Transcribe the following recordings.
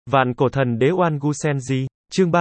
Vạn cổ thần đế Oan Gu Senji, chương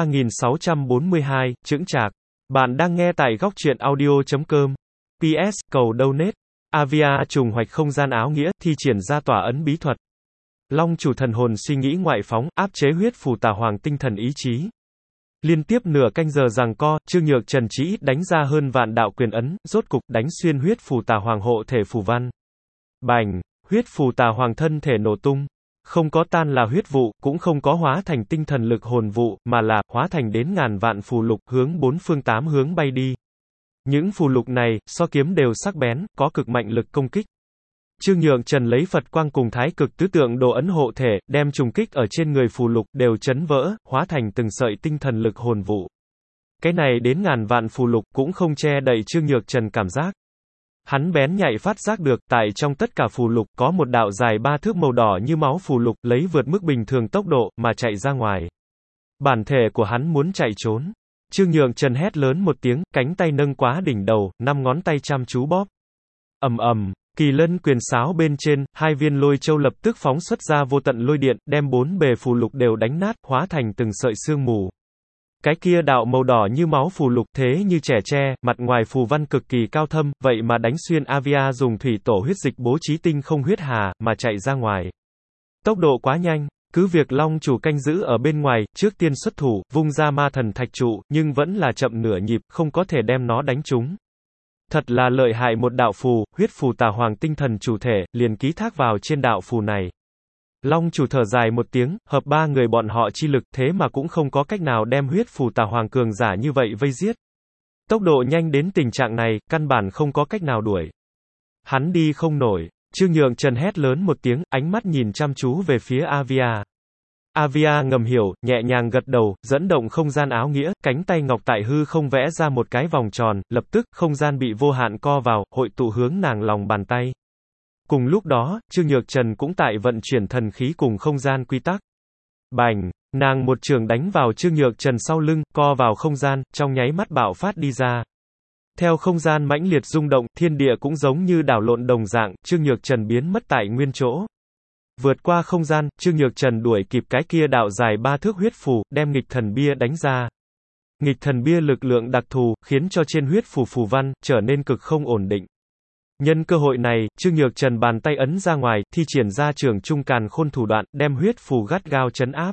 3642, chững chạc. Bạn đang nghe tại góc truyện audio.com. PS, cầu donate. Avia trùng hoạch không gian áo nghĩa, thi triển ra tỏa ấn bí thuật. Long chủ thần hồn suy nghĩ ngoại phóng, áp chế huyết phù tà hoàng tinh thần ý chí. Liên tiếp nửa canh giờ giằng co, Trương Nhược Trần chí ít đánh ra hơn vạn đạo quyền ấn, rốt cục đánh xuyên huyết phù tà hoàng hộ thể phù văn. Bành, huyết phù tà hoàng thân thể nổ tung. Không có tan là huyết vụ, cũng không có hóa thành tinh thần lực hồn vụ, mà là hóa thành đến ngàn vạn phù lục hướng bốn phương tám hướng bay đi. Những phù lục này, so kiếm đều sắc bén, có cực mạnh lực công kích. Trương Nhược Trần lấy Phật quang cùng thái cực tứ tượng đồ ấn hộ thể, đem trùng kích ở trên người phù lục đều chấn vỡ, hóa thành từng sợi tinh thần lực hồn vụ. Cái này đến ngàn vạn phù lục cũng không che đậy Trương Nhược Trần cảm giác. Hắn bén nhạy phát giác được, tại trong tất cả phù lục, có một đạo dài 3 thước màu đỏ như máu phù lục, lấy vượt mức bình thường tốc độ, mà chạy ra ngoài. Bản thể của hắn muốn chạy trốn. Trương Nhược Trần hét lớn một tiếng, cánh tay nâng quá đỉnh đầu, 5 ngón tay chăm chú bóp. Ầm ầm, kỳ lân quyền sáo bên trên, 2 viên lôi châu lập tức phóng xuất ra vô tận lôi điện, đem 4 bề phù lục đều đánh nát, hóa thành từng sợi sương mù. Cái kia đạo màu đỏ như máu phù lục thế như trẻ tre, mặt ngoài phù văn cực kỳ cao thâm, vậy mà đánh xuyên Avia dùng thủy tổ huyết dịch bố trí tinh không huyết hà, mà chạy ra ngoài. Tốc độ quá nhanh, cứ việc Long chủ canh giữ ở bên ngoài, trước tiên xuất thủ, vung ra ma thần thạch trụ, nhưng vẫn là chậm nửa nhịp, không có thể đem nó đánh trúng. Thật là lợi hại một đạo phù, huyết phù tà hoàng tinh thần chủ thể, liền ký thác vào trên đạo phù này. Long chủ thở dài một tiếng, hợp 3 người bọn họ chi lực, thế mà cũng không có cách nào đem huyết phù tà hoàng cường giả như vậy vây giết. Tốc độ nhanh đến tình trạng này, căn bản không có cách nào đuổi. Hắn đi không nổi. Trương Nhược Trần hét lớn một tiếng, ánh mắt nhìn chăm chú về phía Avia. Avia ngầm hiểu, nhẹ nhàng gật đầu, dẫn động không gian áo nghĩa, cánh tay ngọc tại hư không vẽ ra một cái vòng tròn, lập tức, không gian bị vô hạn co vào, hội tụ hướng nàng lòng bàn tay. Cùng lúc đó, Trương Nhược Trần cũng tại vận chuyển thần khí cùng không gian quy tắc. Bành, nàng một trường đánh vào Trương Nhược Trần sau lưng, co vào không gian, trong nháy mắt bạo phát đi ra. Theo không gian mãnh liệt rung động, thiên địa cũng giống như đảo lộn đồng dạng, Trương Nhược Trần biến mất tại nguyên chỗ. Vượt qua không gian, Trương Nhược Trần đuổi kịp cái kia đạo dài 3 thước huyết phù, đem nghịch thần bia đánh ra. Nghịch thần bia lực lượng đặc thù, khiến cho trên huyết phù phù văn, trở nên cực không ổn định. Nhân cơ hội này, Trương Nhược Trần bàn tay ấn ra ngoài, thi triển ra trường trung càn khôn thủ đoạn, đem huyết phù gắt gao trấn áp.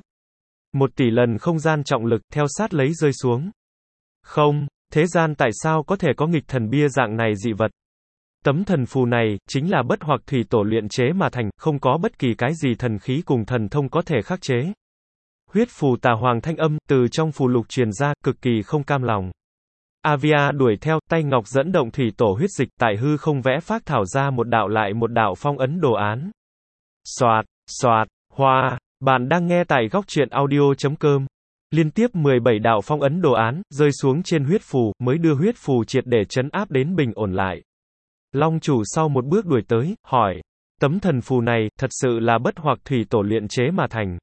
1 tỷ lần không gian trọng lực, theo sát lấy rơi xuống. Không, thế gian tại sao có thể có nghịch thần bia dạng này dị vật? Tấm thần phù này, chính là bất hoặc thủy tổ luyện chế mà thành, không có bất kỳ cái gì thần khí cùng thần thông có thể khắc chế. Huyết phù tà hoàng thanh âm, từ trong phù lục truyền ra, cực kỳ không cam lòng. Avia đuổi theo, tay ngọc dẫn động thủy tổ huyết dịch, tại hư không vẽ phác thảo ra một đạo lại một đạo phong ấn đồ án. Xoạt, xoạt, hoa, bạn đang nghe tại góc truyện audio.com. Liên tiếp 17 đạo phong ấn đồ án, rơi xuống trên huyết phù, mới đưa huyết phù triệt để trấn áp đến bình ổn lại. Long chủ sau một bước đuổi tới, hỏi. Tấm thần phù này, thật sự là bất hoặc thủy tổ luyện chế mà thành.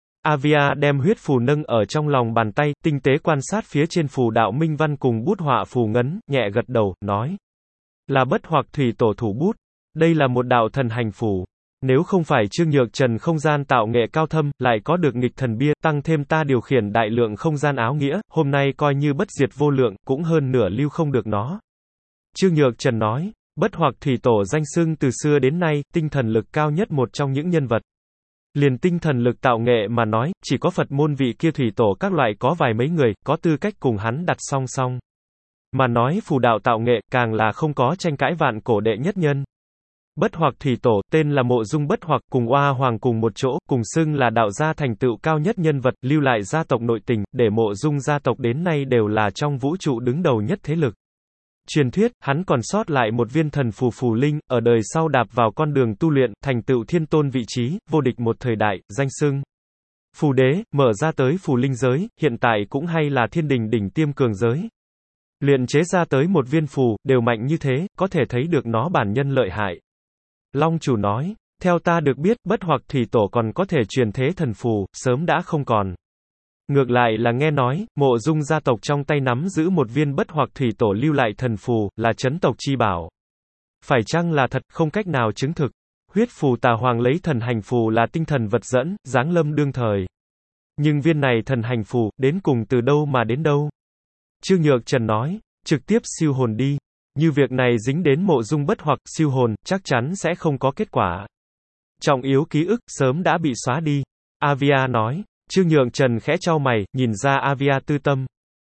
Avia đem huyết phù nâng ở trong lòng bàn tay, tinh tế quan sát phía trên phù đạo minh văn cùng bút họa phù ngấn, nhẹ gật đầu, nói. Là bất hoặc thủy tổ thủ bút. Đây là một đạo thần hành phù. Nếu không phải Trương Nhược Trần không gian tạo nghệ cao thâm, lại có được nghịch thần bia, tăng thêm ta điều khiển đại lượng không gian áo nghĩa, hôm nay coi như bất diệt vô lượng, cũng hơn nửa lưu không được nó. Trương Nhược Trần nói, bất hoặc thủy tổ danh xưng từ xưa đến nay, tinh thần lực cao nhất một trong những nhân vật. Liền tinh thần lực tạo nghệ mà nói, chỉ có Phật môn vị kia thủy tổ các loại có vài mấy người, có tư cách cùng hắn đặt song song. Mà nói phù đạo tạo nghệ, càng là không có tranh cãi vạn cổ đệ nhất nhân. Bất hoặc thủy tổ, tên là Mộ Dung Bất Hoặc, cùng Oa Hoàng cùng một chỗ, cùng xưng là đạo gia thành tựu cao nhất nhân vật, lưu lại gia tộc nội tình, để Mộ Dung gia tộc đến nay đều là trong vũ trụ đứng đầu nhất thế lực. Truyền thuyết, hắn còn sót lại một viên thần phù phù linh, ở đời sau đạp vào con đường tu luyện, thành tựu thiên tôn vị trí, vô địch một thời đại, danh xưng phù đế, mở ra tới phù linh giới, hiện tại cũng hay là thiên đình đỉnh tiêm cường giới. Luyện chế ra tới một viên phù, đều mạnh như thế, có thể thấy được nó bản nhân lợi hại. Long chủ nói, theo ta được biết, bất hoặc thủy tổ còn có thể truyền thế thần phù, sớm đã không còn. Ngược lại là nghe nói, Mộ Dung gia tộc trong tay nắm giữ một viên bất hoặc thủy tổ lưu lại thần phù, là chấn tộc chi bảo. Phải chăng là thật, không cách nào chứng thực. Huyết phù tà hoàng lấy thần hành phù là tinh thần vật dẫn, giáng lâm đương thời. Nhưng viên này thần hành phù, đến cùng từ đâu mà đến đâu? Trương Nhược Trần nói, trực tiếp siêu hồn đi. Như việc này dính đến Mộ Dung Bất Hoặc, siêu hồn, chắc chắn sẽ không có kết quả. Trọng yếu ký ức, sớm đã bị xóa đi. Avia nói. Trương Nhượng Trần khẽ chau mày, nhìn ra Avia tư tâm.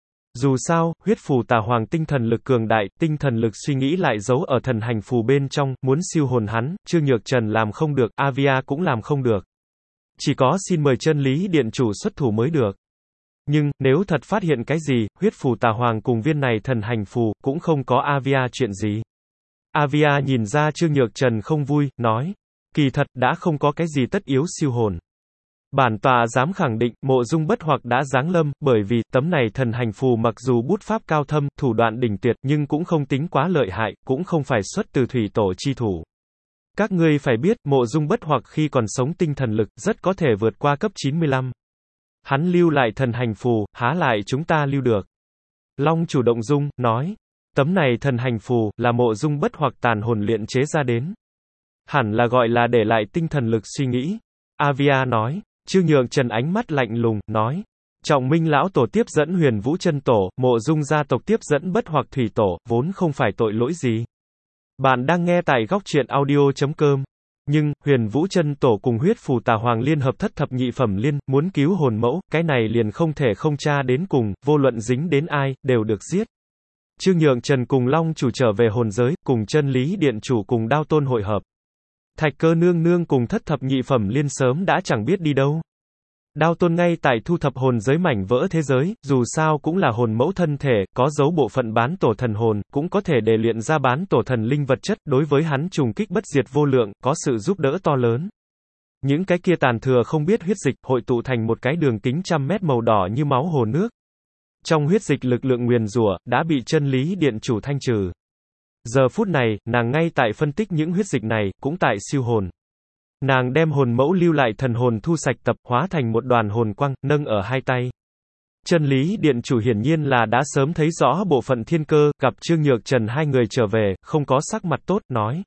Dù sao, huyết phù tà hoàng tinh thần lực cường đại, tinh thần lực suy nghĩ lại giấu ở thần hành phù bên trong, muốn siêu hồn hắn, Trương Nhược Trần làm không được, Avia cũng làm không được. Chỉ có xin mời chân lý điện chủ xuất thủ mới được. Nhưng, nếu thật phát hiện cái gì, huyết phù tà hoàng cùng viên này thần hành phù, cũng không có Avia chuyện gì. Avia nhìn ra Trương Nhược Trần không vui, nói. Kỳ thật, đã không có cái gì tất yếu siêu hồn. Bản tọa dám khẳng định, Mộ Dung Bất Hoặc đã giáng lâm, bởi vì, tấm này thần hành phù mặc dù bút pháp cao thâm, thủ đoạn đỉnh tuyệt, nhưng cũng không tính quá lợi hại, cũng không phải xuất từ thủy tổ chi thủ. Các ngươi phải biết, Mộ Dung Bất Hoặc khi còn sống tinh thần lực, rất có thể vượt qua cấp 95. Hắn lưu lại thần hành phù, há lại chúng ta lưu được. Long chủ động dung, nói, tấm này thần hành phù, là Mộ Dung Bất Hoặc tàn hồn luyện chế ra đến. Hẳn là gọi là để lại tinh thần lực suy nghĩ. Avia nói. Trương Nhượng Trần ánh mắt lạnh lùng, nói. Trọng Minh lão tổ tiếp dẫn Huyền Vũ chân tổ, Mộ Dung gia tộc tiếp dẫn Bất Hoặc thủy tổ, vốn không phải tội lỗi gì. Bạn đang nghe tại góc truyện audio.com. Nhưng, Huyền Vũ chân tổ cùng huyết phù tà hoàng liên hợp thất thập nhị phẩm liên, muốn cứu hồn mẫu, cái này liền không thể không tra đến cùng, vô luận dính đến ai, đều được giết. Trương Nhượng Trần cùng Long chủ trở về hồn giới, cùng chân lý điện chủ cùng Đao Tôn hội hợp. Thạch Cơ nương nương cùng thất thập nhị phẩm liên sớm đã chẳng biết đi đâu. Đao Tôn ngay tại thu thập hồn giới mảnh vỡ thế giới, dù sao cũng là hồn mẫu thân thể, có dấu bộ phận bán tổ thần hồn, cũng có thể để luyện ra bán tổ thần linh vật chất, đối với hắn trùng kích bất diệt vô lượng, có sự giúp đỡ to lớn. Những cái kia tàn thừa không biết huyết dịch, hội tụ thành một cái đường kính 100 mét màu đỏ như máu hồ nước. Trong huyết dịch lực lượng nguyền rủa, đã bị chân lý điện chủ thanh trừ. Giờ phút này, nàng ngay tại phân tích những huyết dịch này, cũng tại siêu hồn. Nàng đem hồn mẫu lưu lại thần hồn thu sạch tập, hóa thành một đoàn hồn quang, nâng ở hai tay. Chân lý điện chủ hiển nhiên là đã sớm thấy rõ bộ phận thiên cơ, gặp Trương Nhược Trần hai người trở về, không có sắc mặt tốt, nói.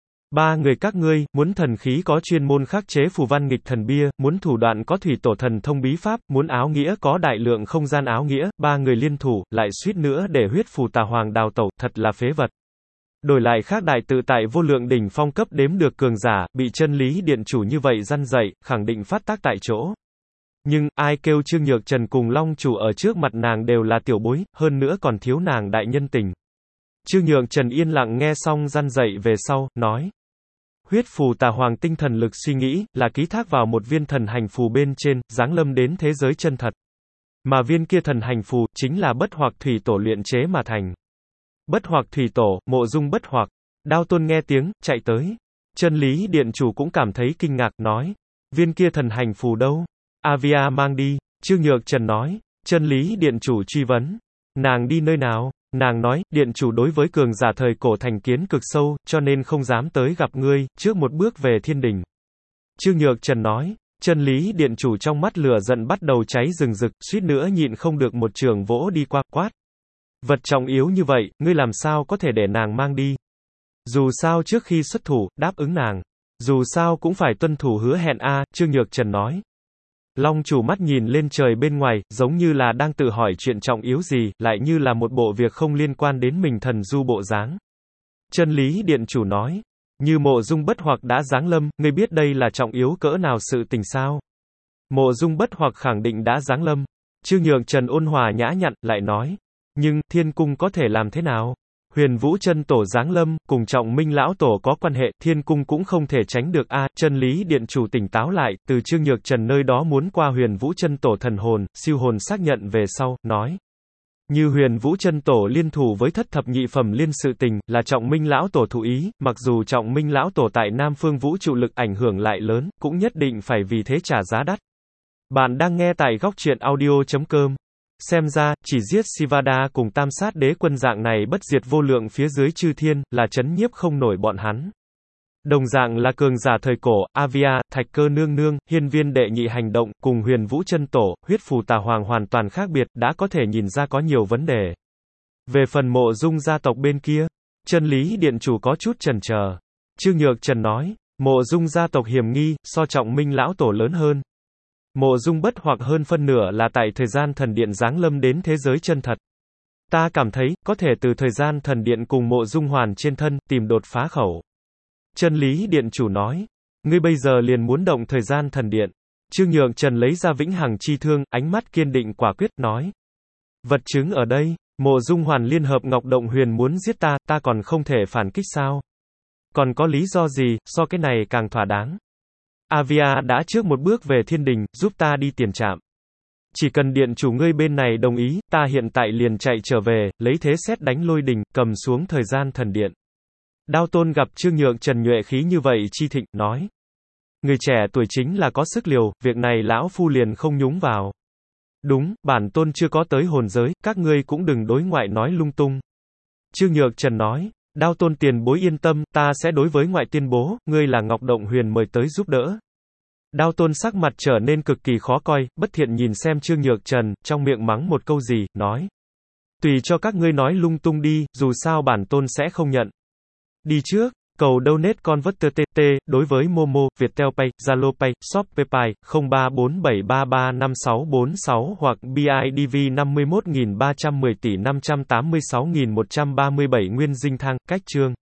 Ba người các ngươi, muốn thần khí có chuyên môn khắc chế phù văn nghịch thần bia, muốn thủ đoạn có thủy tổ thần thông bí pháp, muốn áo nghĩa có đại lượng không gian áo nghĩa, ba người liên thủ, lại suýt nữa để huyết phù tà hoàng đào tẩu, thật là phế vật. Đổi lại khác đại tự tại vô lượng đỉnh phong cấp đếm được cường giả, bị chân lý điện chủ như vậy răn dạy, khẳng định phát tác tại chỗ. Nhưng, ai kêu Trương Nhược Trần cùng Long chủ ở trước mặt nàng đều là tiểu bối, hơn nữa còn thiếu nàng đại nhân tình. Trương Nhược Trần yên lặng nghe xong răn dạy về sau, nói. Huyết phù tà hoàng tinh thần lực suy nghĩ, là ký thác vào một viên thần hành phù bên trên, giáng lâm đến thế giới chân thật. Mà viên kia thần hành phù, chính là Bất Hoặc thủy tổ luyện chế mà thành. Bất Hoặc thủy tổ, Mộ Dung Bất Hoặc. Đao Tôn nghe tiếng, chạy tới. Chân lý điện chủ cũng cảm thấy kinh ngạc, nói. Viên kia thần hành phù đâu? Avia mang đi. Trương Nhược Trần nói. Chân lý điện chủ truy vấn. Nàng đi nơi nào? Nàng nói, điện chủ đối với cường giả thời cổ thành kiến cực sâu, cho nên không dám tới gặp ngươi, trước một bước về thiên đình. Trương Nhược Trần nói. Chân lý điện chủ trong mắt lửa giận bắt đầu cháy rừng rực, suýt nữa nhịn không được một trường vỗ đi qua, quát. Vật trọng yếu như vậy, ngươi làm sao có thể để nàng mang đi? Dù sao trước khi xuất thủ, đáp ứng nàng. Dù sao cũng phải tuân thủ hứa hẹn a, Trương Nhược Trần nói. Long chủ mắt nhìn lên trời bên ngoài, giống như là đang tự hỏi chuyện trọng yếu gì, lại như là một bộ việc không liên quan đến mình thần du bộ dáng. Chân lý điện chủ nói. Như Mộ Dung Bất Hoặc đã giáng lâm, ngươi biết đây là trọng yếu cỡ nào sự tình sao? Mộ Dung Bất Hoặc khẳng định đã giáng lâm. Trương Nhược Trần ôn hòa nhã nhặn, lại nói. Nhưng, thiên cung có thể làm thế nào? Huyền Vũ chân tổ giáng lâm, cùng Trọng Minh lão tổ có quan hệ, thiên cung cũng không thể tránh được a. Chân lý điện chủ tỉnh táo lại, từ Trương Nhược Trần nơi đó muốn qua Huyền Vũ chân tổ thần hồn, siêu hồn xác nhận về sau, nói. Như Huyền Vũ chân tổ liên thủ với thất thập nhị phẩm liên sự tình, là Trọng Minh lão tổ thụ ý, mặc dù Trọng Minh lão tổ tại Nam Phương vũ trụ lực ảnh hưởng lại lớn, cũng nhất định phải vì thế trả giá đắt. Bạn đang nghe tại góc truyện audio.com. Xem ra, chỉ giết Sivada cùng tam sát đế quân dạng này bất diệt vô lượng phía dưới chư thiên, là chấn nhiếp không nổi bọn hắn. Đồng dạng là cường giả thời cổ, Avia, Thạch Cơ nương nương, hiên viên đệ nhị hành động, cùng Huyền Vũ chân tổ, huyết phù tà hoàng hoàn toàn khác biệt, đã có thể nhìn ra có nhiều vấn đề. Về phần Mộ Dung gia tộc bên kia, chân lý điện chủ có chút chần chờ. Trương Nhược Trần nói, Mộ Dung gia tộc hiểm nghi, so Trọng Minh lão tổ lớn hơn. Mộ Dung Bất hoặc hơn phân nửa là tại thời gian thần điện giáng lâm đến thế giới chân thật. Ta cảm thấy, có thể từ thời gian thần điện cùng Mộ Dung Hoàn trên thân, tìm đột phá khẩu. Chân lý điện chủ nói. Ngươi bây giờ liền muốn động thời gian thần điện. Trương Nhượng Trần lấy ra vĩnh hằng chi thương, ánh mắt kiên định quả quyết, nói. Vật chứng ở đây, Mộ Dung Hoàn liên hợp Ngọc Động Huyền muốn giết ta, ta còn không thể phản kích sao? Còn có lý do gì, so cái này càng thỏa đáng? Avia đã trước một bước về thiên đình, giúp ta đi tiền trạm. Chỉ cần điện chủ ngươi bên này đồng ý, ta hiện tại liền chạy trở về, lấy thế sét đánh lôi đình, cầm xuống thời gian thần điện. Đao Tôn gặp Trương Nhượng Trần nhuệ khí như vậy chi thịnh, nói. Người trẻ tuổi chính là có sức liều, việc này lão phu liền không nhúng vào. Đúng, bản tôn chưa có tới hồn giới, các ngươi cũng đừng đối ngoại nói lung tung. Trương Nhượng Trần nói. Đao Tôn tiền bối yên tâm, ta sẽ đối với ngoại tuyên bố, ngươi là Ngọc Động Huyền mời tới giúp đỡ. Đao Tôn sắc mặt trở nên cực kỳ khó coi, bất thiện nhìn xem Trương Nhượng Trần, trong miệng mắng một câu gì, nói. Tùy cho các ngươi nói lung tung đi, dù sao bản tôn sẽ không nhận. Đi trước, cầu donate converter TT, đối với Momo, Viettel Pay, Zalo Pay, Shopee Pay, 0347335646 hoặc BIDV 51.310 tỷ 586.137 Nguyên Dinh Thang, cách chương.